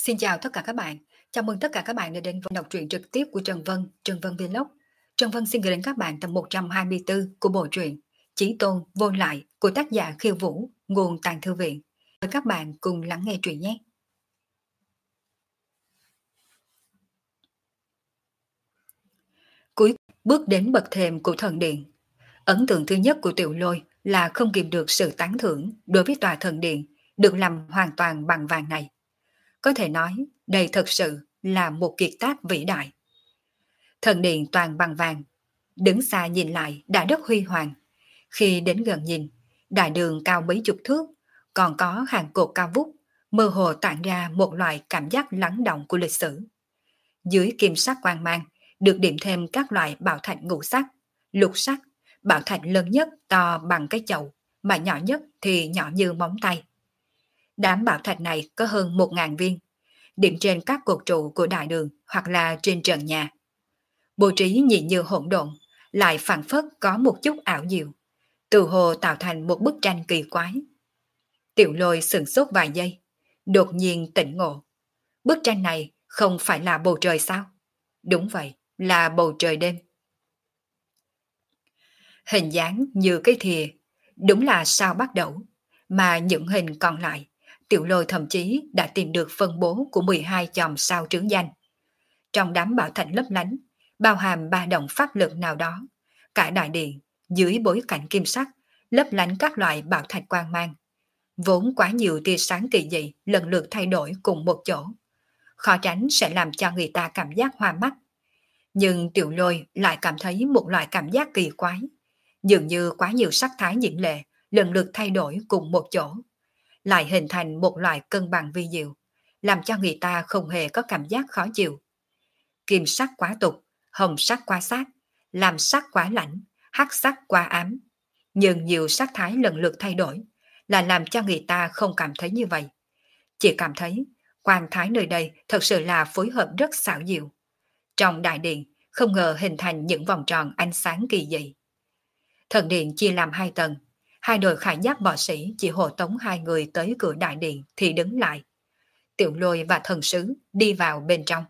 Xin chào tất cả các bạn. Chào mừng tất cả các bạn đã đến với đọc truyện trực tiếp của Trần Vân Vlog. Trần Vân xin gửi đến các bạn tập 124 của bộ truyện Chí Tôn Vô Lại của tác giả Khiêu Vũ, nguồn Tàng Thư Viện. Mời các bạn cùng lắng nghe truyện nhé. Cuối bước đến bậc thềm của thần điện. Ấn tượng thứ nhất của Tiểu Lôi là không kìm được sự tán thưởng đối với tòa thần điện được làm hoàn toàn bằng vàng này. Có thể nói, đây thật sự là một kiệt tác vĩ đại. Thần điện toàn bằng vàng, đứng xa nhìn lại đã rất huy hoàng. Khi đến gần nhìn, đại đường cao mấy chục thước, còn có hàng cột cao vút, mơ hồ tản ra một loại cảm giác lắng động của lịch sử. Dưới kim sắc quang mang, được điểm thêm các loại bảo thạch ngũ sắc, lục sắc, bảo thạch lớn nhất to bằng cái chậu, mà nhỏ nhất thì nhỏ như móng tay. Đám bảo thạch này có hơn 1.000 viên, điểm trên các cột trụ của đại đường hoặc là trên trần nhà. Bố trí nhìn như hỗn độn, lại phảng phất có một chút ảo diệu, từ hồ tạo thành một bức tranh kỳ quái. Tiểu Lôi sửng sốt vài giây, đột nhiên tỉnh ngộ. Bức tranh này không phải là bầu trời sao? Đúng vậy, là bầu trời đêm. Hình dáng như cái thìa, đúng là sao bắt đầu, mà những hình còn lại, Tiểu Lôi thậm chí đã tìm được phân bố của 12 chòm sao trướng danh. Trong đám bảo thạch lấp lánh, bao hàm ba động pháp lực nào đó, cả đại điện, dưới bối cảnh kim sắc, lấp lánh các loại bảo thạch quang mang. Vốn quá nhiều tia sáng kỳ dị lần lượt thay đổi cùng một chỗ. Khó tránh sẽ làm cho người ta cảm giác hoa mắt. Nhưng Tiểu Lôi lại cảm thấy một loại cảm giác kỳ quái. Dường như quá nhiều sắc thái diễm lệ lần lượt thay đổi cùng một chỗ. Lại hình thành một loại cân bằng vi diệu, làm cho người ta không hề có cảm giác khó chịu. Kim sắc quá tục, hồng sắc quá sát, lam sắc quá lạnh, hắc sắc quá ám. Nhưng nhiều sắc thái lần lượt thay đổi là làm cho người ta không cảm thấy như vậy. Chỉ cảm thấy quan thái nơi đây thật sự là phối hợp rất xảo diệu. Trong đại điện không ngờ hình thành những vòng tròn ánh sáng kỳ dị. Thần điện chia làm hai tầng, hai đội khải giáp võ sĩ chỉ hộ tống hai người tới cửa đại điện thì đứng lại. Tiểu Lôi và thần sứ đi vào bên trong.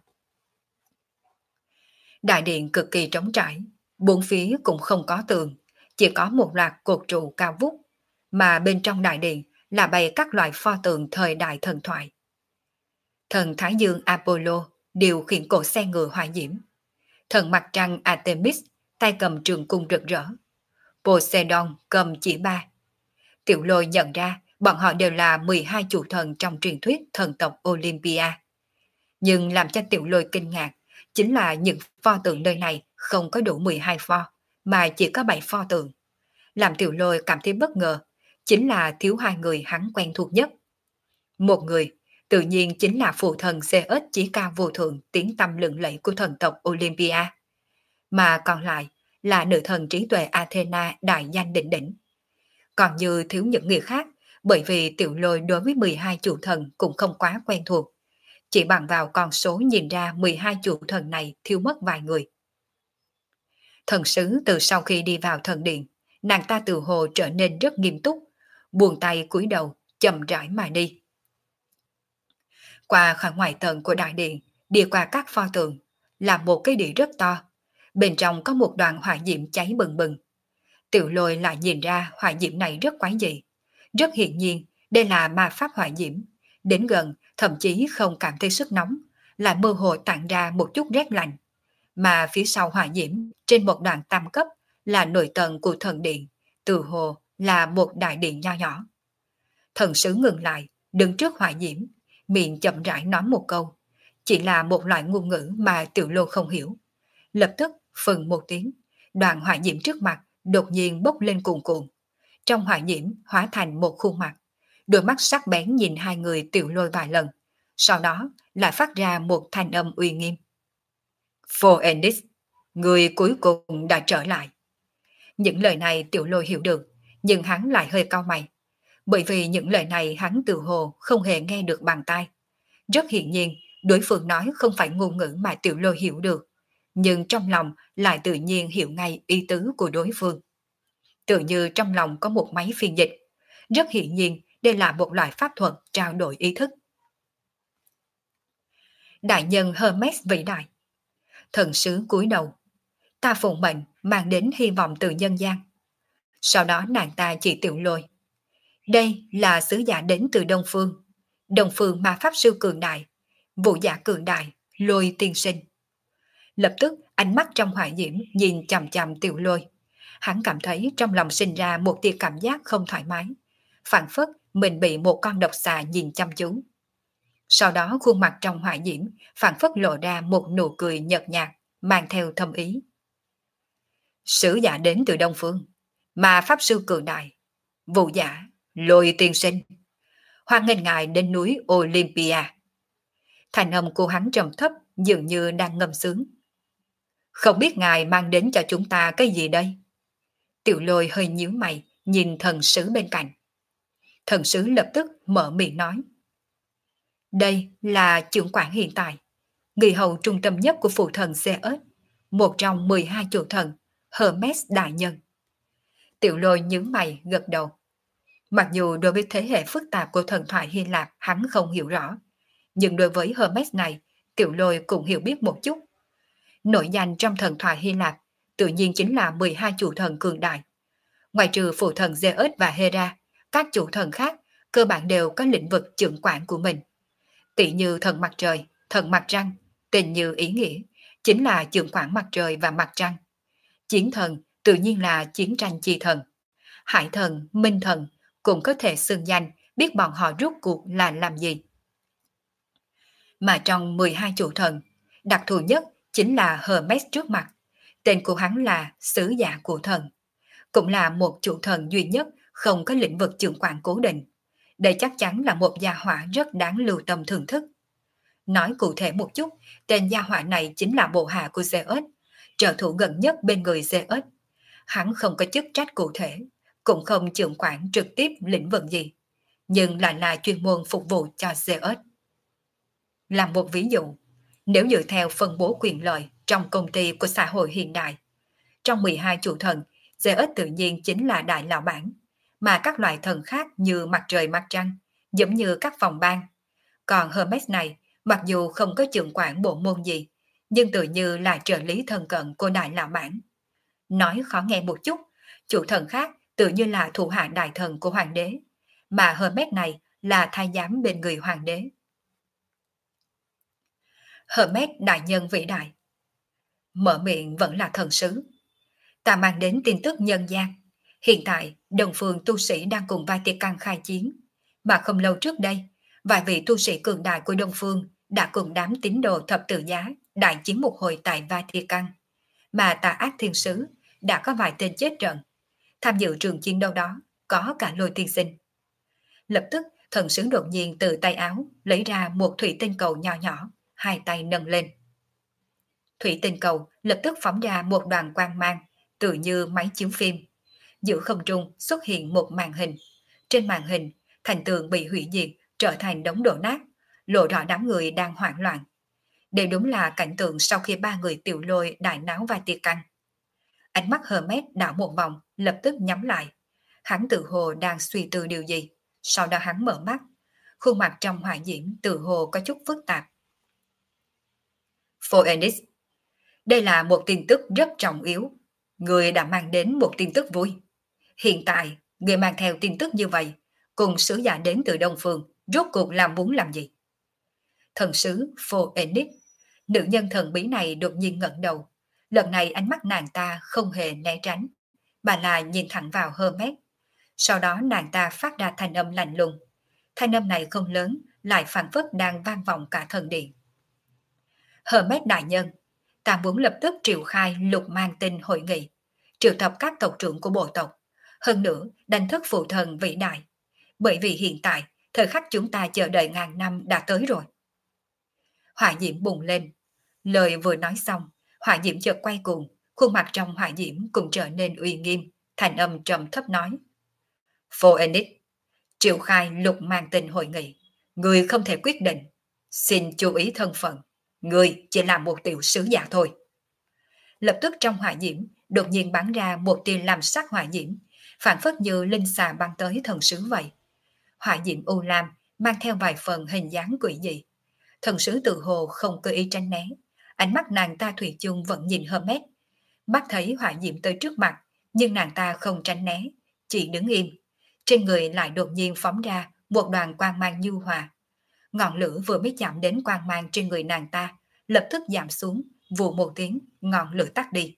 Đại điện cực kỳ trống trải, bốn phía cũng không có tường, chỉ có một loạt cột trụ cao vút, mà bên trong đại điện là bày các loại pho tượng thời đại thần thoại. Thần Thái Dương Apollo điều khiển cỗ xe ngựa hỏa diễm, thần mặt trăng Artemis tay cầm trường cung rực rỡ, Poseidon cầm chỉ ba. Tiểu Lôi nhận ra bọn họ đều là 12 chủ thần trong truyền thuyết thần tộc Olympia. Nhưng làm cho Tiểu Lôi kinh ngạc chính là những pho tượng nơi này không có đủ 12 pho, mà chỉ có 7 pho tượng. Làm Tiểu Lôi cảm thấy bất ngờ, chính là thiếu hai người hắn quen thuộc nhất. Một người, tự nhiên chính là phụ thần Zeus chí cao vô thượng tiếng tăm lừng lẫy của thần tộc Olympia. Mà còn lại là nữ thần trí tuệ Athena đại danh đỉnh đỉnh. Còn như thiếu những người khác, bởi vì Tiểu Lôi đối với 12 chủ thần cũng không quá quen thuộc. Chỉ bằng vào con số nhìn ra 12 chủ thần này thiếu mất vài người. Thần sứ từ sau khi đi vào thần điện, nàng ta từ hồ trở nên rất nghiêm túc, buông tay cúi đầu, chậm rãi mà đi. Qua khỏi ngoài tầng của đại điện, đi qua các pho tượng, là một cái địa rất to. Bên trong có một đoàn hỏa diễm cháy bừng bừng. Tiểu Lôi lại nhìn ra hỏa diễm này rất quái dị. Rất hiển nhiên, đây là ma pháp hỏa diễm. Đến gần, thậm chí không cảm thấy sức nóng, lại mơ hồ tản ra một chút rét lạnh. Mà phía sau hỏa diễm, trên một đoạn tam cấp, là nội tầng của thần điện, từ hồ là một đại điện nho nhỏ. Thần sứ ngừng lại, đứng trước hỏa diễm, miệng chậm rãi nói một câu. Chỉ là một loại ngôn ngữ mà Tiểu Lô không hiểu. Lập tức, phừng một tiếng, đoàn hỏa diễm trước mặt đột nhiên bốc lên cuồn cuộn. Trong hỏa diễm hóa thành một khuôn mặt. Đôi mắt sắc bén nhìn hai người Tiểu Lôi vài lần. Sau đó lại phát ra một thanh âm uy nghiêm. Phoenix, người cuối cùng đã trở lại. Những lời này Tiểu Lôi hiểu được, nhưng hắn lại hơi cau mày. Bởi vì những lời này hắn tự hồ không hề nghe được bằng tai. Rất hiển nhiên, đối phương nói không phải ngôn ngữ mà Tiểu Lôi hiểu được, nhưng trong lòng lại tự nhiên hiểu ngay ý tứ của đối phương. Tự như trong lòng có một máy phiên dịch. Rất hiển nhiên đây là một loại pháp thuật trao đổi ý thức. Đại nhân Hermes vĩ đại. Thần sứ cúi đầu. Ta phụng mệnh mang đến hy vọng từ nhân gian. Sau đó nàng ta chỉ Tiểu Lôi. Đây là sứ giả đến từ Đông Phương. Đông Phương ma pháp sư cường đại, vũ giả cường đại, Lôi tiên sinh. Lập tức ánh mắt trong hỏa diễm nhìn chằm chằm Tiểu Lôi. Hắn cảm thấy trong lòng sinh ra một tia cảm giác không thoải mái. Phảng phất mình bị một con độc xà nhìn chăm chú. Sau đó khuôn mặt trong hỏa diễm phảng phất lộ ra một nụ cười nhợt nhạt, mang theo thâm ý. Sứ giả đến từ Đông Phương, mà pháp sư cường đại, vũ giả, Lôi tiên sinh. Hoan nghênh ngài đến núi Olympia. Thành âm của hắn trầm thấp dường như đang ngâm sướng. Không biết ngài mang đến cho chúng ta cái gì đây? Tiểu Lôi hơi nhíu mày, nhìn thần sứ bên cạnh. Thần sứ lập tức mở miệng nói. Đây là trưởng quản hiện tại, người hầu trung tâm nhất của phụ thần Zeus, một trong 12 chủ thần, Hermes đại nhân. Tiểu Lôi nhướng mày gật đầu. Mặc dù đối với thế hệ phức tạp của thần thoại Hy Lạp hắn không hiểu rõ, nhưng đối với Hermes này, Tiểu Lôi cũng hiểu biết một chút. Nổi danh trong thần thoại Hy Lạp tự nhiên chính là 12 chủ thần cường đại. Ngoài trừ phụ thần Zeus và Hera, các chủ thần khác cơ bản đều có lĩnh vực trưởng quản của mình. Tỷ như thần mặt trời, thần mặt trăng, tên như ý nghĩa, chính là trưởng quản mặt trời và mặt trăng. Chiến thần tự nhiên là chiến tranh chi thần. Hải thần, minh thần cũng có thể xưng danh, biết bọn họ rốt cuộc là làm gì. Mà trong 12 chủ thần, đặc thù nhất chính là Hermes trước mặt. Tên của hắn là sứ giả của thần. Cũng là một chủ thần duy nhất không có lĩnh vực trưởng quản cố định. Đây chắc chắn là một gia hỏa rất đáng lưu tâm thưởng thức. Nói cụ thể một chút, tên gia hỏa này chính là bộ hạ của Zeus, trợ thủ gần nhất bên người Zeus. Hắn không có chức trách cụ thể, cũng không trưởng quản trực tiếp lĩnh vực gì, nhưng lại là chuyên môn phục vụ cho Zeus. Làm một ví dụ, nếu dựa theo phân bố quyền lợi trong công ty của xã hội hiện đại, trong 12 chủ thần, Zeus tự nhiên chính là đại lão bản, mà các loại thần khác như mặt trời mặt trăng, giống như các phòng ban. Còn Hermes này, mặc dù không có trưởng quản bộ môn gì, nhưng tự như là trợ lý thân cận của đại lão bản. Nói khó nghe một chút, chủ thần khác tự như là thủ hạ đại thần của hoàng đế, mà Hermes này là thái giám bên người hoàng đế. Hermes đại nhân vĩ đại. Mở miệng vẫn là thần sứ. Ta mang đến tin tức nhân gian. Hiện tại, đồng phương tu sĩ đang cùng Vatican khai chiến. Mà không lâu trước đây, vài vị tu sĩ cường đại của Đông Phương đã cùng đám tín đồ thập tự giá đại chiến một hồi tại Vatican. Mà tà ác thiên sứ đã có vài tên chết trận. Tham dự trường chiến đấu đó có cả Lôi tiên sinh. Lập tức, thần sứ đột nhiên từ tay áo lấy ra một thủy tinh cầu nhỏ nhỏ, hai tay nâng lên. Thủy tinh cầu lập tức phóng ra một đoàn quang mang, tự như máy chiếu phim. Giữa không trung xuất hiện một màn hình. Trên màn hình, thành tường bị hủy diệt, trở thành đống đổ nát, lộ rõ đám người đang hoảng loạn. Đây đúng là cảnh tượng sau khi ba người Tiểu Lôi đại náo Vatican. Ánh mắt Hermes đảo một vòng, lập tức nhắm lại. Hắn tự hồ đang suy tư điều gì. Sau đó hắn mở mắt. Khuôn mặt trong hỏa diễm tự hồ có chút phức tạp. Phoenix, đây là một tin tức rất trọng yếu. Người đã mang đến một tin tức vui. Hiện tại, người mang theo tin tức như vậy, cùng sứ giả đến từ Đông Phương, rốt cuộc là muốn làm gì? Thần sứ Phoenix, nữ nhân thần bí này đột nhiên ngẩng đầu. Lần này ánh mắt nàng ta không hề né tránh, mà là nhìn thẳng vào Hermes. Sau đó nàng ta phát ra thanh âm lạnh lùng. Thanh âm này không lớn, lại phảng phất đang vang vọng cả thần điện. Hermes đại nhân, ta muốn lập tức triệu khai lục mang tinh hội nghị, triệu tập các tộc trưởng của bộ tộc, hơn nữa đánh thức phụ thần vĩ đại. Bởi vì hiện tại, thời khắc chúng ta chờ đợi ngàn năm đã tới rồi. Hỏa diễm bùng lên. Lời vừa nói xong, hỏa diễm chợt quay cuồng, khuôn mặt trong hỏa diễm cũng trở nên uy nghiêm, thành âm trầm thấp nói. Phoenix, triệu khai lục mang tinh hội nghị, người không thể quyết định. Xin chú ý thân phận, người chỉ là một tiểu sứ giả thôi. Lập tức trong hỏa diễm, đột nhiên bắn ra một tia làm sắc hỏa diễm, phản phất như linh xà bắn tới thần sứ vậy. Hỏa diễm u lam mang theo vài phần hình dáng quỷ dị. Thần sứ tự hồ không cơ ý tránh né, ánh mắt nàng ta thủy chung vẫn nhìn Hermes. Mắt thấy hỏa diễm tới trước mặt, nhưng nàng ta không tránh né, chỉ đứng im. Trên người lại đột nhiên phóng ra một đoàn quang mang nhu hòa. Ngọn lửa vừa mới chạm đến quang mang trên người nàng ta, lập tức giảm xuống, vù một tiếng, ngọn lửa tắt đi.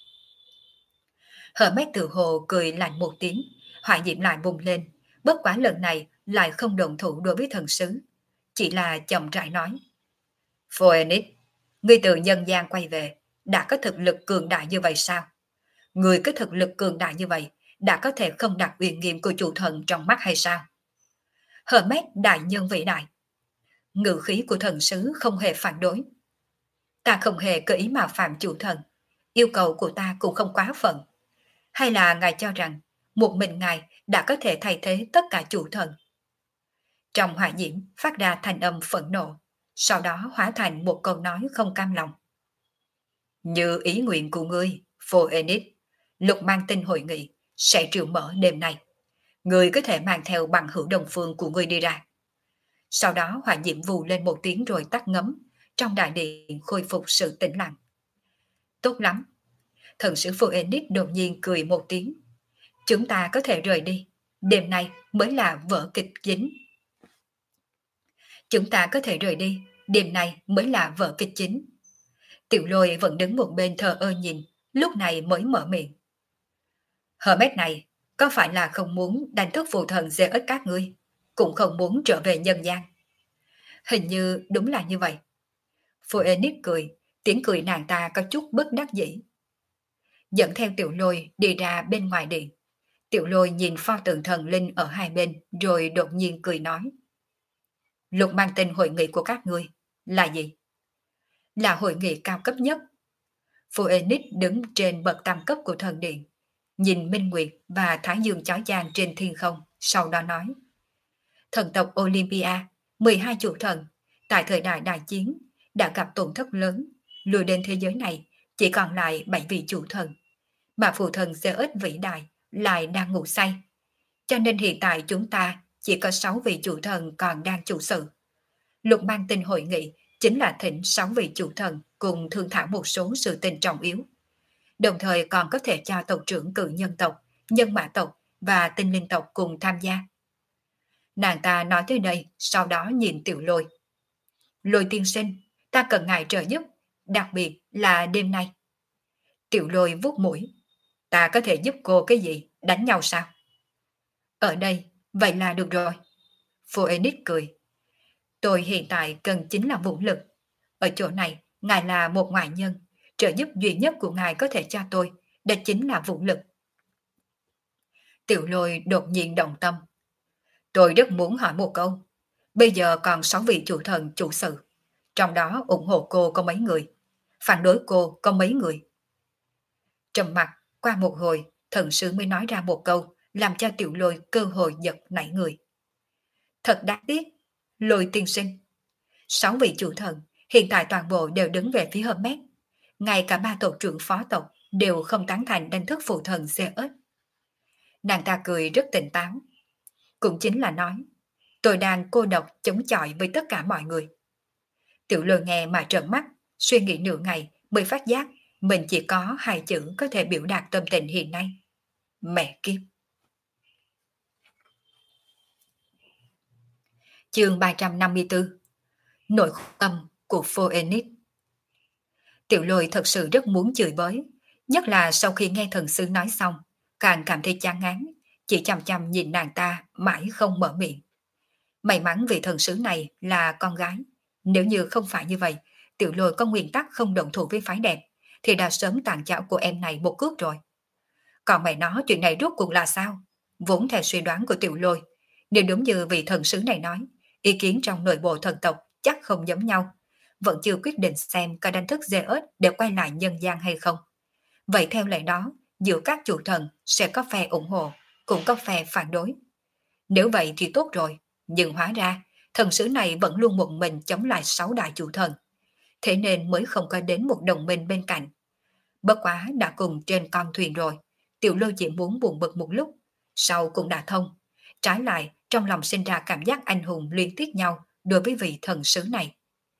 Hermes tự hồ cười lạnh một tiếng, hỏa diễm lại bùng lên, bất quá lần này lại không động thủ đối với thần sứ, chỉ là chậm rãi nói. Phoenix, ngươi từ nhân gian quay về, đã có thực lực cường đại như vậy sao? Ngươi có thực lực cường đại như vậy, đã có thể không đặt uy nghiêm của chủ thần trong mắt hay sao? Hermes đại nhân vĩ đại. Ngữ khí của thần sứ không hề phản đối. Ta không hề có ý mạo phạm chủ thần, yêu cầu của ta cũng không quá phận. Hay là ngài cho rằng một mình ngài đã có thể thay thế tất cả chủ thần? Trong hỏa diễm phát ra thanh âm phẫn nộ, sau đó hóa thành một câu nói không cam lòng. Như ý nguyện của ngươi, Phoenix, Lục Mang Tinh hội nghị sẽ triệu mở đêm nay. Ngươi có thể mang theo bằng hữu đồng phương của ngươi đi ra. Sau đó hỏa diễm vù lên một tiếng rồi tắt ngấm, trong đại điện khôi phục sự tĩnh lặng. Tốt lắm. Thần sứ Phoenix đột nhiên cười một tiếng. Chúng ta có thể rời đi. Đêm nay mới là vở kịch chính. Chúng ta có thể rời đi. Đêm nay mới là vở kịch chính. Tiểu Lôi vẫn đứng một bên thờ ơ nhìn, lúc này mới mở miệng. Hermes này, có phải là không muốn đánh thức phù thần dê ích các ngươi, cũng không muốn trở về nhân gian? Hình như đúng là như vậy. Phoenix cười, tiếng cười nàng ta có chút bất đắc dĩ. Dẫn theo Tiểu Lôi đi ra bên ngoài điện. Tiểu Lôi nhìn pho tượng thần linh ở hai bên, rồi đột nhiên cười nói. Lục Mang Tinh hội nghị của các ngươi là gì? Là hội nghị cao cấp nhất. Phoenix đứng trên bậc tam cấp của thần điện, nhìn Minh Nguyệt và Thái Dương chói chang trên thiên không, sau đó nói. Thần tộc Olympia, 12 chủ thần, tại thời đại đại chiến, đã gặp tổn thất lớn, lùi đến thế giới này chỉ còn lại 7 vị chủ thần, mà phù thần Zeus vĩ đại lại đang ngủ say. Cho nên hiện tại chúng ta chỉ có 6 vị chủ thần còn đang chủ sự. Lục Mang Tinh hội nghị chính là thỉnh 6 vị chủ thần cùng thương thảo một số sự tình trọng yếu. Đồng thời còn có thể cho tộc trưởng cự nhân tộc, nhân mã tộc và tinh linh tộc cùng tham gia. Nàng ta nói tới đây, sau đó nhìn Tiểu Lôi. Lôi tiên sinh, ta cần ngài trợ giúp, đặc biệt là đêm nay. Tiểu Lôi vuốt mũi. Ta có thể giúp cô cái gì, đánh nhau sao? Ở đây, vậy là được rồi. Phoenix cười. Tôi hiện tại cần chính là vũ lực. Ở chỗ này, ngài là một ngoại nhân. Trợ giúp duy nhất của ngài có thể cho tôi, đó chính là vũ lực. Tiểu Lôi đột nhiên động tâm. Tôi rất muốn hỏi một câu. Bây giờ còn 6 vị chủ thần chủ sự. Trong đó ủng hộ cô có mấy người? Phản đối cô có mấy người? Trầm mặt, qua một hồi, thần sứ mới nói ra một câu, làm cho Tiểu Lôi cơ hội giật nảy người. Thật đáng tiếc, Lôi tiên sinh. 6 vị chủ thần, hiện tại toàn bộ đều đứng về phía Hermes. Ngay cả 3 tộc trưởng phó tộc đều không tán thành đánh thức phụ thần Zeus. Nàng ta cười rất tỉnh táo. Cũng chính là nói, tôi đang cô độc chống chọi với tất cả mọi người. Tiểu Lôi nghe mà trợn mắt, suy nghĩ nửa ngày mới phát giác mình chỉ có 2 chữ có thể biểu đạt tâm tình hiện nay. Mẹ kiếp. Chương 354. Nội tâm của Phoenix. Tiểu Lôi thật sự rất muốn chửi bới, nhất là sau khi nghe thần sư nói xong, càng cảm thấy chán ngán, chỉ chằm chằm nhìn nàng ta mãi không mở miệng. May mắn vì thần sứ này là con gái, nếu như không phải như vậy, Tiểu Lôi có nguyên tắc không động thủ với phái đẹp, thì đã sớm tàn chảo của em này một cước rồi. Còn mày nói chuyện này rốt cuộc là sao? Vốn theo suy đoán của Tiểu Lôi, nếu đúng như vị thần sứ này nói, ý kiến trong nội bộ thần tộc chắc không giống nhau, vẫn chưa quyết định xem có đánh thức Zeus để quay lại nhân gian hay không. Vậy theo lẽ đó, giữa các chủ thần sẽ có phe ủng hộ, cũng có phe phản đối. Nếu vậy thì tốt rồi, nhưng hóa ra, thần sứ này vẫn luôn một mình chống lại 6 đại chủ thần. Thế nên mới không có đến một đồng minh bên cạnh. Bất quá đã cùng trên con thuyền rồi, Tiểu Lôi chỉ muốn buồn bực một lúc, sau cũng đã thông. Trái lại, trong lòng sinh ra cảm giác anh hùng liên tiếc nhau đối với vị thần sứ này.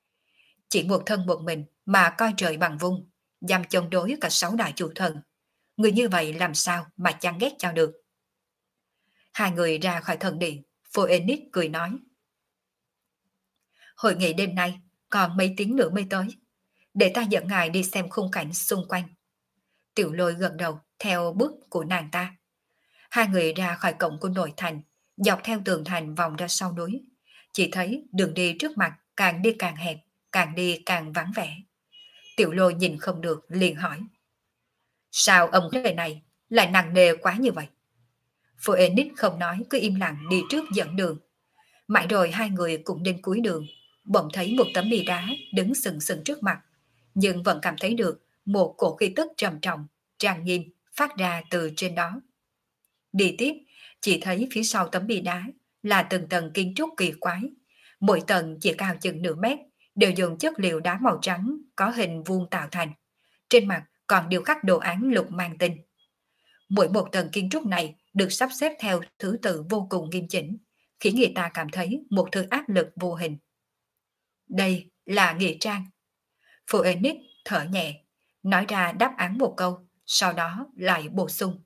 Chỉ một thân một mình mà coi trời bằng vung, dám chống đối cả 6 đại chủ thần. Người như vậy làm sao mà chán ghét cho được. Hai người ra khỏi thần điện, Phoenix cười nói. Hội nghị đêm nay còn mấy tiếng nữa mới tới. Để ta dẫn ngài đi xem khung cảnh xung quanh. Tiểu Lôi gật đầu theo bước của nàng ta. Hai người ra khỏi cổng của nội thành, dọc theo tường thành vòng ra sau núi. Chỉ thấy đường đi trước mặt càng đi càng hẹp, càng đi càng vắng vẻ. Tiểu Lôi nhìn không được liền hỏi. Sao ông đời này lại nặng nề quá như vậy? Phoenix không nói, cứ im lặng đi trước dẫn đường. Mãi rồi hai người cùng đến cuối đường, bỗng thấy một tấm bia đá đứng sừng sừng trước mặt, nhưng vẫn cảm thấy được một cổ khí tức trầm trọng, trang nghiêm phát ra từ trên đó. Đi tiếp, chỉ thấy phía sau tấm bia đá là từng tầng kiến trúc kỳ quái, mỗi tầng chỉ cao chừng nửa mét, đều dùng chất liệu đá màu trắng có hình vuông tạo thành. Trên mặt còn điêu khắc đồ án lục mang tinh. Mỗi một tầng kiến trúc này được sắp xếp theo thứ tự vô cùng nghiêm chỉnh, khiến người ta cảm thấy một thứ áp lực vô hình. Đây là nghĩa trang. Phoenix thở nhẹ, nói ra đáp án một câu, sau đó lại bổ sung.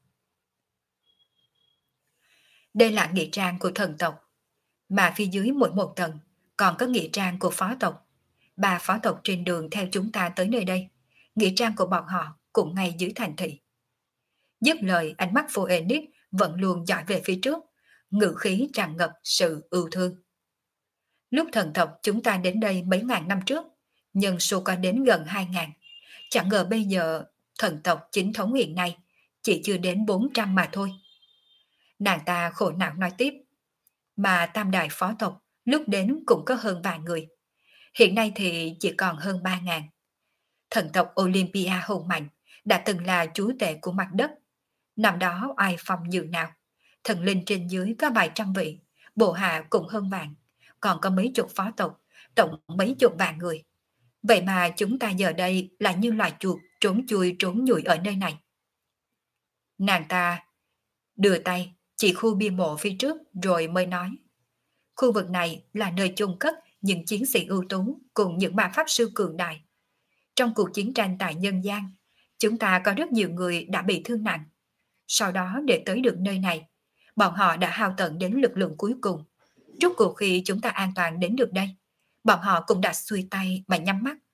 Đây là nghĩa trang của thần tộc, mà phía dưới mỗi một tầng còn có nghĩa trang của phó tộc. 3 phó tộc trên đường theo chúng ta tới nơi đây, nghĩa trang của bọn họ cũng ngay dưới thành thị. Dứt lời, ánh mắt Phoenix vẫn luôn dõi về phía trước, ngữ khí tràn ngập sự ưu thương. Lúc thần tộc chúng ta đến đây mấy ngàn năm trước, nhân số có đến gần 2.000. Chẳng ngờ bây giờ thần tộc chính thống hiện nay chỉ chưa đến 400 mà thôi. Nàng ta khổ não nói tiếp. Mà tam đại phó tộc lúc đến cũng có hơn vài người. Hiện nay thì chỉ còn hơn 3.000. Thần tộc Olympia hùng mạnh đã từng là chúa tể của mặt đất. Năm đó ai phong như nào. Thần linh trên dưới có vài trăm vị, bộ hạ cũng hơn vạn, còn có mấy chục phó tộc, tổng mấy chục vạn người. Vậy mà chúng ta giờ đây là như loài chuột trốn chui trốn nhủi ở nơi này. Nàng ta đưa tay chỉ khu bia mộ phía trước rồi mới nói. Khu vực này là nơi chôn cất những chiến sĩ ưu tú cùng những ma pháp sư cường đại. Trong cuộc chiến tranh tại nhân gian, chúng ta có rất nhiều người đã bị thương nặng. Sau đó để tới được nơi này, bọn họ đã hao tận đến lực lượng cuối cùng. Rốt cuộc khi chúng ta an toàn đến được đây, bọn họ cũng đã xuôi tay mà nhắm mắt.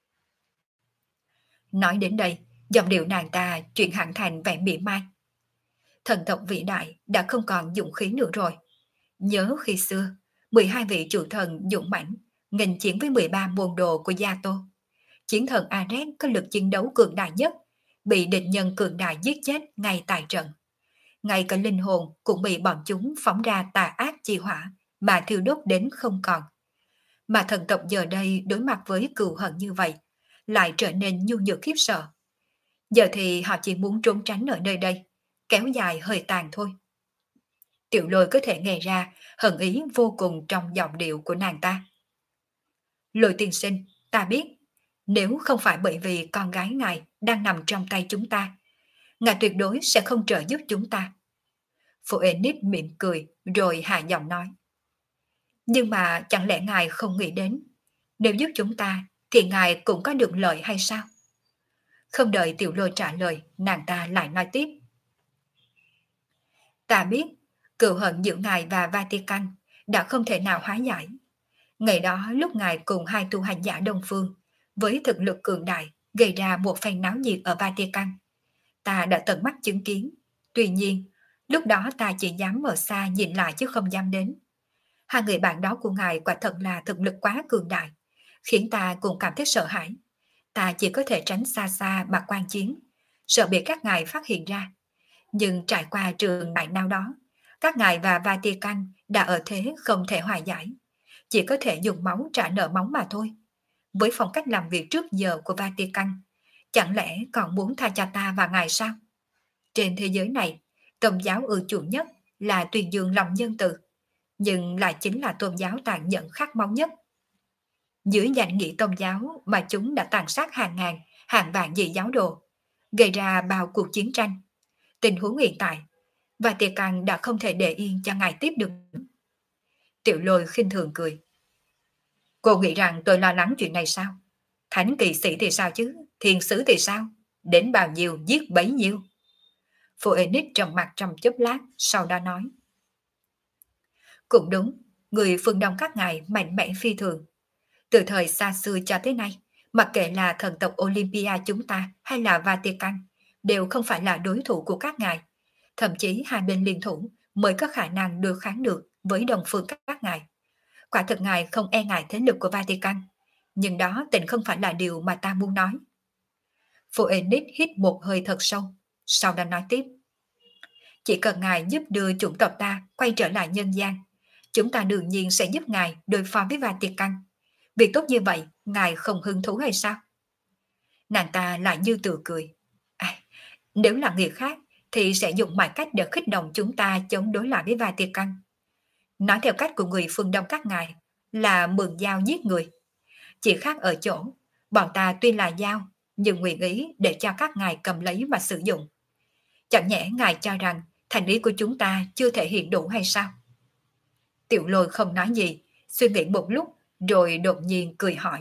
Nói đến đây, giọng điệu nàng ta chuyển hẳn thành vẻ mỉa mai. Thần tộc vĩ đại đã không còn dũng khí nữa rồi. Nhớ khi xưa, 12 vị chủ thần dũng mãnh nghênh chiến với 13 môn đồ của Gia Tô. Chiến thần Ares có lực chiến đấu cường đại nhất, bị địch nhân cường đại giết chết ngay tại trận. Ngay cả linh hồn cũng bị bọn chúng phóng ra tà ác chi hỏa mà thiêu đốt đến không còn. Mà thần tộc giờ đây đối mặt với cừu hận như vậy, lại trở nên nhu nhược khiếp sợ. Giờ thì họ chỉ muốn trốn tránh ở nơi đây, kéo dài hơi tàn thôi. Tiểu Lôi có thể nghe ra hận ý vô cùng trong giọng điệu của nàng ta. Lôi tiên sinh, ta biết, nếu không phải bởi vì con gái ngài đang nằm trong tay chúng ta, ngài tuyệt đối sẽ không trợ giúp chúng ta. Phoenix mỉm cười rồi hạ giọng nói. Nhưng mà chẳng lẽ ngài không nghĩ đến, nếu giúp chúng ta thì ngài cũng có được lợi hay sao? Không đợi Tiểu Lôi trả lời, nàng ta lại nói tiếp. Ta biết, cừu hận giữa ngài và Vatican đã không thể nào hóa giải. Ngày đó lúc ngài cùng hai tu hành giả Đông Phương, với thực lực cường đại, gây ra một phen náo nhiệt ở Vatican. Ta đã tận mắt chứng kiến. Tuy nhiên, lúc đó ta chỉ dám ở xa nhìn lại chứ không dám đến. Hai người bạn đó của ngài quả thật là thực lực quá cường đại, khiến ta cũng cảm thấy sợ hãi. Ta chỉ có thể tránh xa xa mà quan chiến, sợ bị các ngài phát hiện ra. Nhưng trải qua trường đại nào đó, các ngài và Vatican đã ở thế không thể hòa giải. Chỉ có thể dùng máu trả nợ máu mà thôi. Với phong cách làm việc trước giờ của Vatican, chẳng lẽ còn muốn tha cho ta và ngài sao? Trên thế giới này, tôn giáo ưa chuộng nhất là tuyên dương lòng nhân từ, nhưng lại chính là tôn giáo tàn nhẫn khát máu nhất. Dưới danh nghĩa tôn giáo mà chúng đã tàn sát hàng ngàn, hàng vạn vị giáo đồ, gây ra bao cuộc chiến tranh. Tình huống hiện tại, Vatican đã không thể để yên cho ngài tiếp được. Tiểu Lôi khinh thường cười. Cô nghĩ rằng tôi lo lắng chuyện này sao? Thánh kỵ sĩ thì sao chứ? Thiên sứ thì sao? Đến bao nhiêu giết bấy nhiêu? Phoenix trầm mặt trong chốc lát, sau đó nói. Cũng đúng, người phương Đông các ngài mạnh mẽ phi thường. Từ thời xa xưa cho tới nay, mặc kệ là thần tộc Olympia chúng ta hay là Vatican, đều không phải là đối thủ của các ngài. Thậm chí hai bên liên thủ mới có khả năng đối kháng được với đồng phương các ngài. Quả thực ngài không e ngại thế lực của Vatican, nhưng đó tình không phải là điều mà ta muốn nói. Phoenix hít một hơi thật sâu, sau đó nói tiếp. Chỉ cần ngài giúp đưa chủng tộc ta quay trở lại nhân gian, chúng ta đương nhiên sẽ giúp ngài đối phó với Vatican. Việc tốt như vậy, ngài không hứng thú hay sao? Nàng ta lại như tự cười. À, nếu là người khác, thì sẽ dùng mọi cách để khích động chúng ta chống đối lại với Vatican. Nói theo cách của người phương Đông các ngài, là mượn dao giết người. Chỉ khác ở chỗ, bọn ta tuy là dao, nhưng nguyện ý để cho các ngài cầm lấy và sử dụng. Chẳng nhẽ ngài cho rằng thành ý của chúng ta chưa thể hiện đủ hay sao? Tiểu Lôi không nói gì, suy nghĩ một lúc rồi đột nhiên cười hỏi.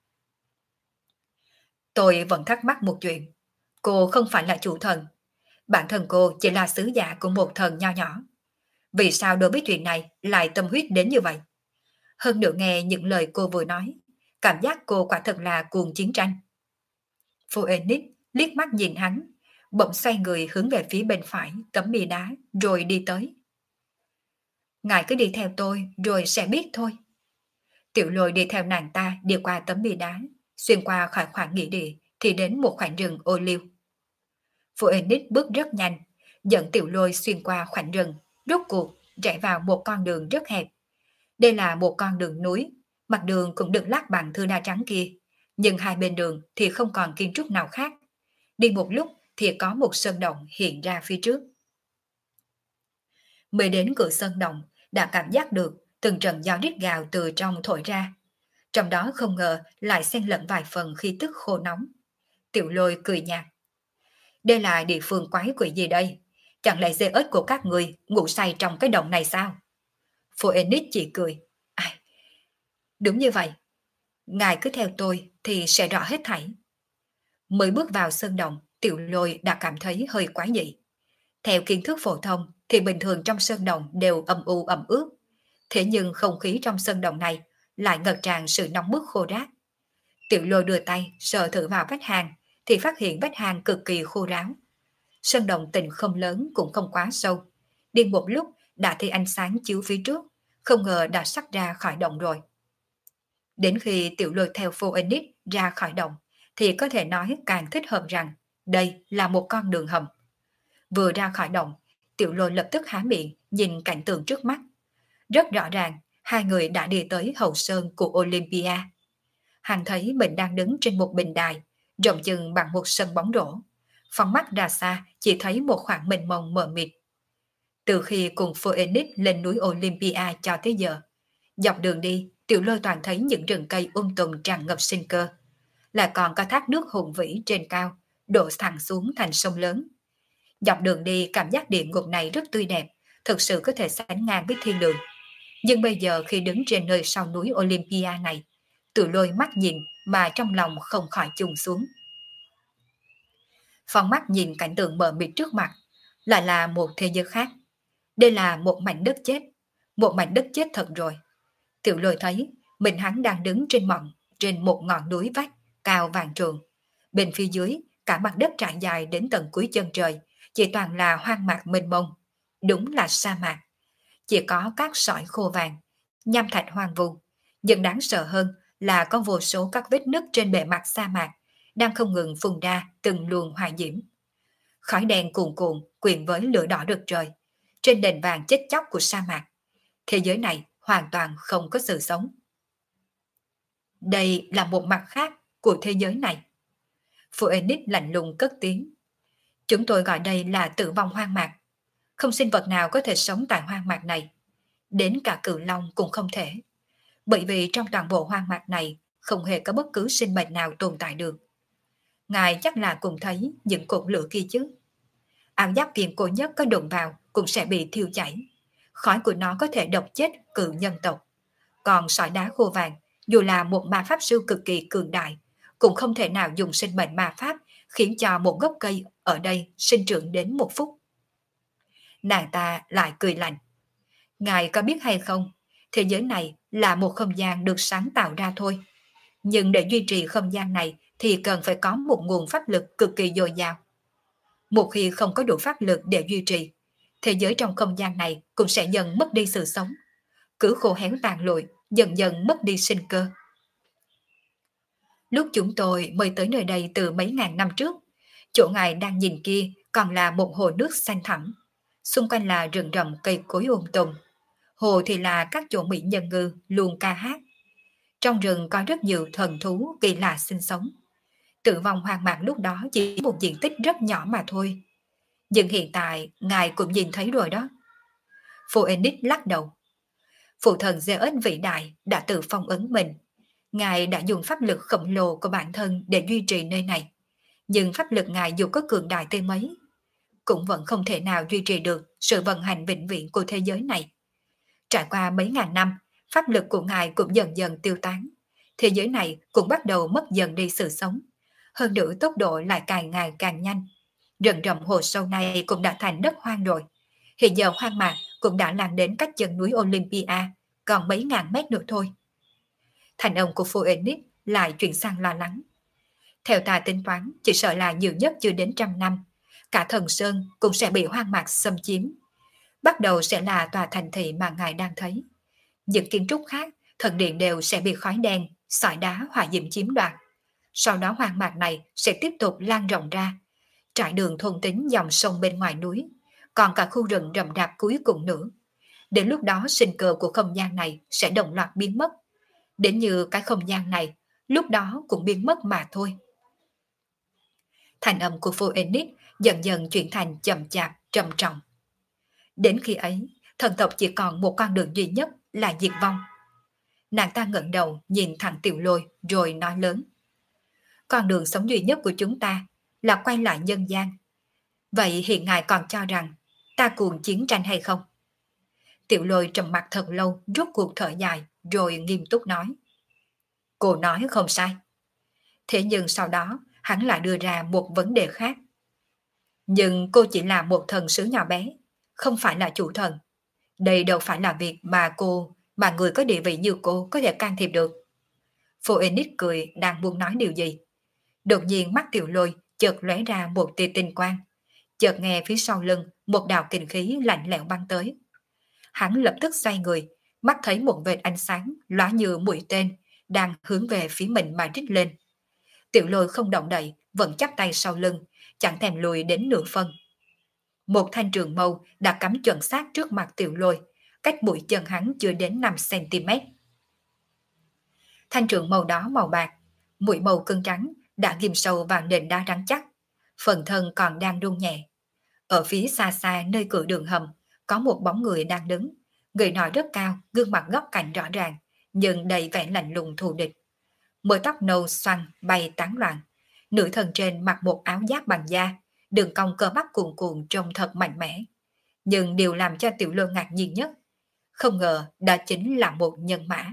Tôi vẫn thắc mắc một chuyện. Cô không phải là chủ thần. Bản thân cô chỉ là sứ giả của một thần nho nhỏ. Vì sao đối với chuyện này lại tâm huyết đến như vậy? Hơn nữa nghe những lời cô vừa nói, cảm giác cô quả thật là cuồng chiến tranh. Phoenix liếc mắt nhìn hắn, bỗng xoay người hướng về phía bên phải tấm bia đá rồi đi tới. Ngài cứ đi theo tôi rồi sẽ biết thôi. Tiểu Lôi đi theo nàng ta đi qua tấm bia đá, xuyên qua khỏi khoảng nghĩa địa thì đến một khoảnh rừng ô liu. Phoenix bước rất nhanh, dẫn Tiểu Lôi xuyên qua khoảnh rừng, rốt cuộc chạy vào một con đường rất hẹp. Đây là một con đường núi, mặt đường cũng được lát bằng thưa đa trắng kia, nhưng hai bên đường thì không còn kiến trúc nào khác. Đi một lúc thì có một sơn động hiện ra phía trước. Mới đến cửa sơn động, đã cảm giác được từng trận gió rít gào từ trong thổi ra. Trong đó không ngờ lại xen lẫn vài phần khí tức khô nóng. Tiểu Lôi cười nhạt. Đây là địa phương quái quỷ gì đây? Chẳng lẽ dê ếch của các người ngủ say trong cái động này sao? Phoenix chỉ cười. Ai, đúng như vậy. Ngài cứ theo tôi thì sẽ rõ hết thảy. Mới bước vào sơn động, Tiểu Lôi đã cảm thấy hơi quái dị. Theo kiến thức phổ thông thì bình thường trong sơn động đều âm u ẩm ướt. Thế nhưng không khí trong sơn động này lại ngập tràn sự nóng bức khô ráp. Tiểu Lôi đưa tay sờ thử vào vách hang thì phát hiện vách hang cực kỳ khô ráo. Sơn động tình không lớn cũng không quá sâu. Đi một lúc đã thấy ánh sáng chiếu phía trước, không ngờ đã sắp ra khỏi động rồi. Đến khi Tiểu Lôi theo Phoenix ra khỏi động thì có thể nói càng thích hợp rằng đây là một con đường hầm. Vừa ra khỏi động, Tiểu Lôi lập tức há miệng nhìn cảnh tượng trước mắt. Rất rõ ràng, hai người đã đi tới hậu sơn của Olympia. Hắn thấy mình đang đứng trên một bình đài, rộng chừng bằng một sân bóng rổ. Phóng mắt ra xa, chỉ thấy một khoảng mênh mông mờ mịt. Từ khi cùng Phoenix lên núi Olympia cho tới giờ, dọc đường đi, Tiểu Lôi toàn thấy những rừng cây tùm tràn ngập sinh cơ. Lại còn có thác nước hùng vĩ trên cao, đổ thẳng xuống thành sông lớn. Dọc đường đi cảm giác địa ngục này rất tươi đẹp, thực sự có thể sánh ngang với thiên đường. Nhưng bây giờ khi đứng trên nơi sau núi Olympia này, Tiểu Lôi mắt nhìn mà trong lòng không khỏi chùng xuống. Phong mắt nhìn cảnh tượng mờ mịt trước mặt, lại là một thế giới khác. Đây là một mảnh đất chết, một mảnh đất chết thật rồi. Tiểu Lôi thấy mình hắn đang đứng trên một ngọn núi vách cao vàng trượng. Bên phía dưới, cả mặt đất trải dài đến tận cuối chân trời, chỉ toàn là hoang mạc mênh mông. Đúng là sa mạc. Chỉ có các sỏi khô vàng, nham thạch hoang vu. Nhưng đáng sợ hơn là có vô số các vết nứt trên bề mặt sa mạc đang không ngừng phun ra từng luồng hỏa diễm. Khói đen cuồn cuộn quyện với lửa đỏ rực trời trên nền vàng chết chóc của sa mạc. Thế giới này hoàn toàn không có sự sống. Đây là một mặt khác của thế giới này. Phoenix lạnh lùng cất tiếng. Chúng tôi gọi đây là tử vong hoang mạc. Không sinh vật nào có thể sống tại hoang mạc này. Đến cả cự long cũng không thể. Bởi vì trong toàn bộ hoang mạc này không hề có bất cứ sinh mệnh nào tồn tại được. Ngài chắc là cũng thấy những cột lửa kia chứ. Áo giáp kiên cố nhất có đụng vào cũng sẽ bị thiêu chảy. Khói của nó có thể độc chết cự nhân tộc. Còn sỏi đá khô vàng, dù là một ma pháp sư cực kỳ cường đại, cũng không thể nào dùng sinh mệnh ma pháp khiến cho một gốc cây ở đây sinh trưởng đến một phút. Nàng ta lại cười lạnh. Ngài có biết hay không, thế giới này là một không gian được sáng tạo ra thôi. Nhưng để duy trì không gian này thì cần phải có một nguồn pháp lực cực kỳ dồi dào. Một khi không có đủ pháp lực để duy trì, thế giới trong không gian này cũng sẽ dần mất đi sự sống. Cứ khô héo tàn lụi, dần dần mất đi sinh cơ. Lúc chúng tôi mới tới nơi đây từ mấy ngàn năm trước, chỗ ngài đang nhìn kia còn là một hồ nước xanh thẳm. Xung quanh là rừng rậm cây cối tùm. Hồ thì là các chỗ mỹ nhân ngư luôn ca hát. Trong rừng có rất nhiều thần thú kỳ lạ sinh sống. Tử vong hoang mạc lúc đó chỉ một diện tích rất nhỏ mà thôi. Nhưng hiện tại ngài cũng nhìn thấy rồi đó. Phoenix lắc đầu. Phụ thần Zeus vĩ đại đã tự phong ấn mình. Ngài đã dùng pháp lực khổng lồ của bản thân để duy trì nơi này. Nhưng pháp lực ngài dù có cường đại tới mấy, cũng vẫn không thể nào duy trì được sự vận hành vĩnh viễn của thế giới này. Trải qua mấy ngàn năm, pháp lực của ngài cũng dần dần tiêu tán. Thế giới này cũng bắt đầu mất dần đi sự sống. Hơn nữa tốc độ lại càng ngày càng nhanh. Rừng rậm hồ sâu này cũng đã thành đất hoang rồi. Hiện giờ hoang mạc cũng đã lan đến cách chân núi Olympia, còn mấy ngàn mét nữa thôi. Thành ông của Phoenix lại chuyển sang lo lắng. Theo ta tính toán, chỉ sợ là nhiều nhất chưa đến 100 năm. Cả thần sơn cũng sẽ bị hoang mạc xâm chiếm. Bắt đầu sẽ là tòa thành thị mà ngài đang thấy. Những kiến trúc khác, thần điện đều sẽ bị khói đen, sỏi đá hỏa diệm chiếm đoạt. Sau đó hoang mạc này sẽ tiếp tục lan rộng ra, trải đường thôn tính dòng sông bên ngoài núi, còn cả khu rừng rậm rạp cuối cùng nữa. Đến lúc đó sinh cơ của không gian này sẽ đồng loạt biến mất. Đến như cái không gian này, lúc đó cũng biến mất mà thôi. Thành âm của Phoenix dần dần chuyển thành chậm chạp, trầm trọng. Đến khi ấy, thần tộc chỉ còn một con đường duy nhất là diệt vong. Nàng ta ngẩng đầu nhìn thẳng Tiểu Lôi rồi nói lớn. Con đường sống duy nhất của chúng ta là quay lại nhân gian. Vậy hiện ngài còn cho rằng ta cuồng chiến tranh hay không? Tiểu Lôi trầm mặt thật lâu, rốt cuộc thở dài rồi nghiêm túc nói. Cô nói không sai. Thế nhưng sau đó hắn lại đưa ra một vấn đề khác. Nhưng cô chỉ là một thần sứ nhỏ bé, không phải là chủ thần. Đây đâu phải là việc mà người có địa vị như cô có thể can thiệp được. Phoenix cười đang muốn nói điều gì. Đột nhiên mắt Tiểu Lôi chợt lóe ra một tia tinh quang. Chợt nghe phía sau lưng một đạo kình khí lạnh lẽo bắn tới. Hắn lập tức xoay người, mắt thấy một vệt ánh sáng lóa như mũi tên đang hướng về phía mình mà rít lên. Tiểu Lôi không động đậy, vẫn chắp tay sau lưng, chẳng thèm lùi đến nửa phân. Một thanh trường mâu đã cắm chuẩn xác trước mặt Tiểu Lôi, cách mũi chân hắn chưa đến 5 cm. Thanh trường màu đó màu bạc, mũi màu cứng trắng đã ghim sâu vào nền đá rắn chắc, phần thân còn đang rung nhẹ. Ở phía xa xa nơi cửa đường hầm, có một bóng người đang đứng, người nọ rất cao, gương mặt góc cạnh rõ ràng, nhưng đầy vẻ lạnh lùng thù địch. Mái tóc nâu xoăn bay tán loạn, nữ thần trên mặc một áo giáp bằng da, đường cong cơ bắp cuồn cuộn trông thật mạnh mẽ. Nhưng điều làm cho Tiểu Lôi ngạc nhiên nhất, không ngờ đó chính là một nhân mã.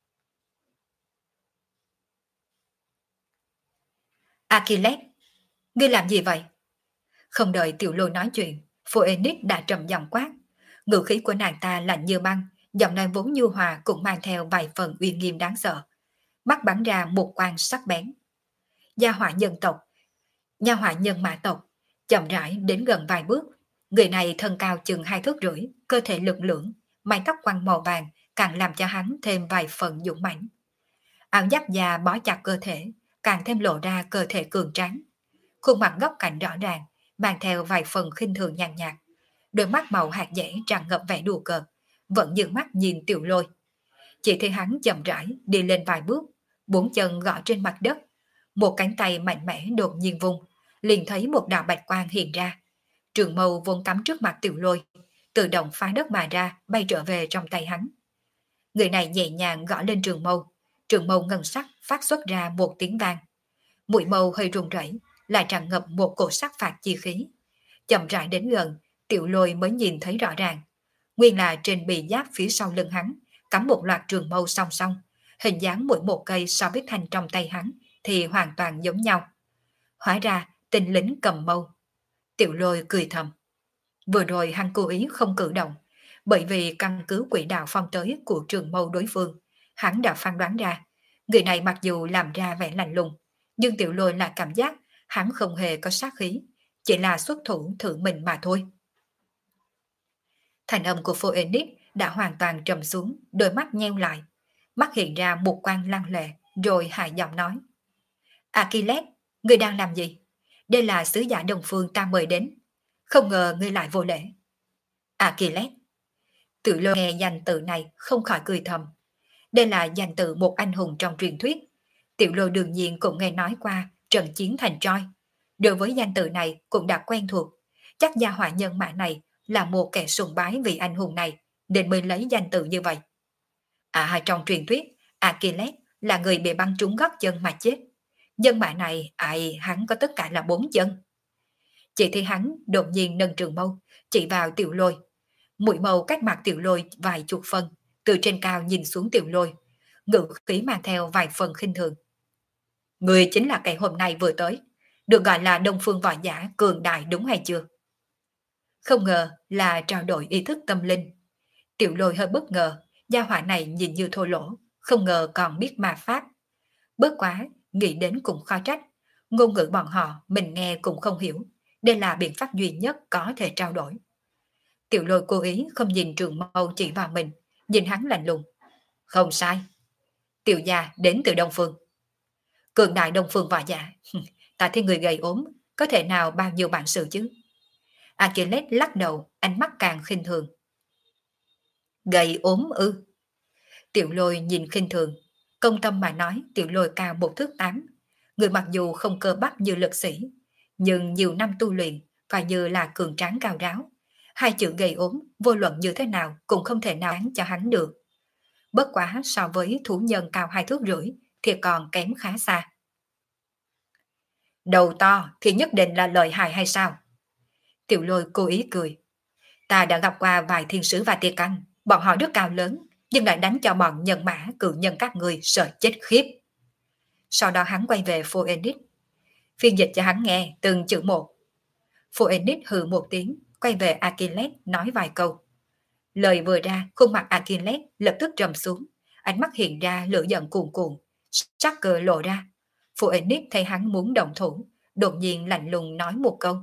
Achilles, ngươi làm gì vậy? Không đợi Tiểu Lôi nói chuyện, Phoenix đã trầm giọng quát. Ngữ khí của nàng ta lạnh như băng, giọng nói vốn nhu hòa cũng mang theo vài phần uy nghiêm đáng sợ. Mắt bắn ra một quang sắc bén. Gia hỏa nha hỏa nhân mã tộc, chậm rãi đến gần vài bước. Người này thân cao chừng 2,5 thước, cơ thể lực lưỡng, mái tóc quăn màu vàng càng làm cho hắn thêm vài phần dũng mãnh. Áo giáp da bó chặt cơ thể, càng thêm lộ ra cơ thể cường tráng. Khuôn mặt góc cạnh rõ ràng, mang theo vài phần khinh thường nhàn nhạt. Đôi mắt màu hạt dẻ tràn ngập vẻ đùa cợt, vẫn dương mắt nhìn Tiểu Lôi. Chỉ thấy hắn chậm rãi đi lên vài bước, 4 chân gõ trên mặt đất, một cánh tay mạnh mẽ đột nhiên vung, liền thấy một đạo bạch quang hiện ra. Trường mâu vốn cắm trước mặt Tiểu Lôi, tự động phá đất mà ra, bay trở về trong tay hắn. Người này nhẹ nhàng gõ lên trường mâu ngân sắc phát xuất ra một tiếng vang. Mũi mâu hơi rung rẩy, lại tràn ngập một cổ sắc phạt chi khí. Chậm rãi đến gần, Tiểu Lôi mới nhìn thấy rõ ràng. Nguyên là trên bì giáp phía sau lưng hắn cắm một loạt trường mâu song song, hình dáng mỗi một cây so với thanh trong tay hắn thì hoàn toàn giống nhau. Hóa ra tên lính cầm mâu. Tiểu Lôi cười thầm. Vừa rồi hắn cố ý không cử động, bởi vì căn cứ quỹ đạo phong tới của trường mâu đối phương, hắn đã phán đoán ra, người này mặc dù làm ra vẻ lạnh lùng, nhưng Tiểu Lôi lại cảm giác hắn không hề có sát khí, chỉ là xuất thủ thử mình mà thôi. Thành âm của Phoenix đã hoàn toàn trầm xuống, đôi mắt nheo lại, mắt hiện ra một quang lăng lệ, rồi hạ giọng nói. Achilles, ngươi đang làm gì? Đây là sứ giả Đông Phương ta mời đến. Không ngờ ngươi lại vô lễ. Achilles. Tự Lôi nghe danh tự này không khỏi cười thầm. Đây là danh tự một anh hùng trong truyền thuyết. Tiểu Lôi đương nhiên cũng nghe nói qua trận chiến thành Troy. Đối với danh tự này cũng đã quen thuộc. Chắc gia hỏa nhân mã này là một kẻ sùng bái vì anh hùng này, nên mới lấy danh tự như vậy. Trong truyền thuyết, Achilles là người bị bắn trúng gót chân mà chết. Nhân mã này, hắn có tất cả là 4 chân. Chỉ thì hắn đột nhiên nâng trường mâu, chỉ vào Tiểu Lôi. Mũi mâu cách mặt Tiểu Lôi vài chục phân, từ trên cao nhìn xuống Tiểu Lôi, ngữ khí mang theo vài phần khinh thường. Người chính là kẻ hôm nay vừa tới, được gọi là Đông Phương võ giả cường đại đúng hay chưa? Không ngờ là trao đổi ý thức tâm linh. Tiểu Lôi hơi bất ngờ, gia hỏa này nhìn như thô lỗ, không ngờ còn biết ma pháp. Bớt quá, nghĩ đến cũng khó trách. Ngôn ngữ bọn họ mình nghe cũng không hiểu. Đây là biện pháp duy nhất có thể trao đổi. Tiểu Lôi cố ý không nhìn trường mâu chỉ vào mình, nhìn hắn lạnh lùng. Không sai. Tiểu gia đến từ Đông Phương. Cường đại Đông Phương võ giả. Ta thấy người gầy ốm, có thể nào bao nhiêu bản sự chứ? Achilles lắc đầu, ánh mắt càng khinh thường. Gầy ốm ư? Tiểu Lôi nhìn khinh thường. Công tâm mà nói Tiểu Lôi cao 1 thước 8. Người mặc dù không cơ bắp như lực sĩ, nhưng nhiều năm tu luyện, coi như là cường tráng cao ráo. Hai chữ gầy ốm, vô luận như thế nào cũng không thể nào đáng cho hắn được. Bất quá so với thủ nhân cao 2 thước rưỡi thì còn kém khá xa. Đầu to thì nhất định là lợi hại hay sao? Tiểu Lôi cố ý cười. Ta đã gặp qua vài thiên sứ và tia căn, bọn họ rất cao lớn, nhưng lại đánh cho bọn nhân mã cự nhân các người sợ chết khiếp. Sau đó hắn quay về Phoenix, phiên dịch cho hắn nghe từng chữ một. Phoenix hừ một tiếng, quay về Achilles nói vài câu. Lời vừa ra, khuôn mặt Achilles lập tức trầm xuống, ánh mắt hiện ra lửa giận cuồn cuộn, sắc cơ lộ ra. Phoenix thấy hắn muốn động thủ, đột nhiên lạnh lùng nói một câu.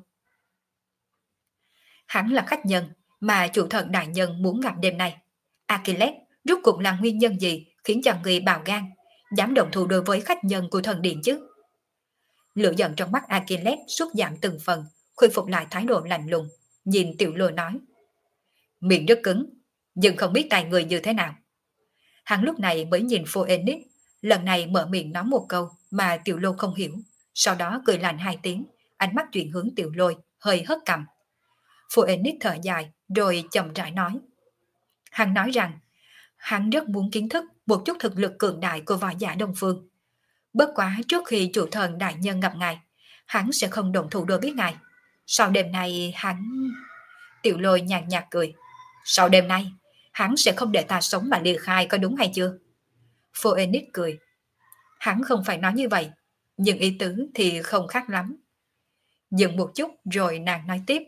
Hắn là khách nhân mà chủ thần đại nhân muốn gặp đêm nay. Achilles, rốt cuộc là nguyên nhân gì khiến cho người bào gan, dám động thủ đối với khách nhân của thần điện chứ? Lửa giận trong mắt Achilles sút giảm từng phần, khôi phục lại thái độ lạnh lùng, nhìn Tiểu Lôi nói. Miệng rất cứng, nhưng không biết tài người như thế nào. Hắn lúc này mới nhìn Phoenix, lần này mở miệng nói một câu mà Tiểu Lôi không hiểu, sau đó cười lạnh 2 tiếng, ánh mắt chuyển hướng Tiểu Lôi, hơi hất cằm. Phoenix thở dài, rồi chậm rãi nói. Hắn nói rằng, hắn rất muốn kiến thức một chút thực lực cường đại của võ giả Đông Phương. Bất quá trước khi chủ thần đại nhân gặp ngài, hắn sẽ không động thủ đối với ngài. Sau đêm nay hắn... Tiểu Lôi nhàn nhạt cười. Sau đêm nay, hắn sẽ không để ta sống mà ly khai, có đúng hay chưa? Phoenix cười. Hắn không phải nói như vậy, nhưng ý tứ thì không khác lắm. Dừng một chút rồi nàng nói tiếp.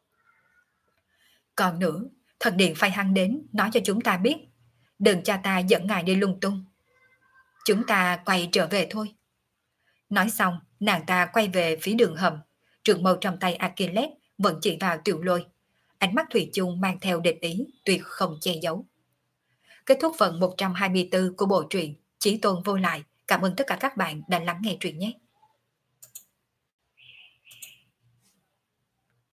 Còn nữa, thần điện phái hắn đến nói cho chúng ta biết, đừng cho ta dẫn ngài đi lung tung. Chúng ta quay trở về thôi. Nói xong, nàng ta quay về phía đường hầm, trường mâu trong tay Achilles vẫn chỉ vào Tiểu Lôi. Ánh mắt thủy chung mang theo địch ý, tuyệt không che giấu. Kết thúc phần 124 của bộ truyện Chí Tôn Vô Lại. Cảm ơn tất cả các bạn đã lắng nghe truyện nhé.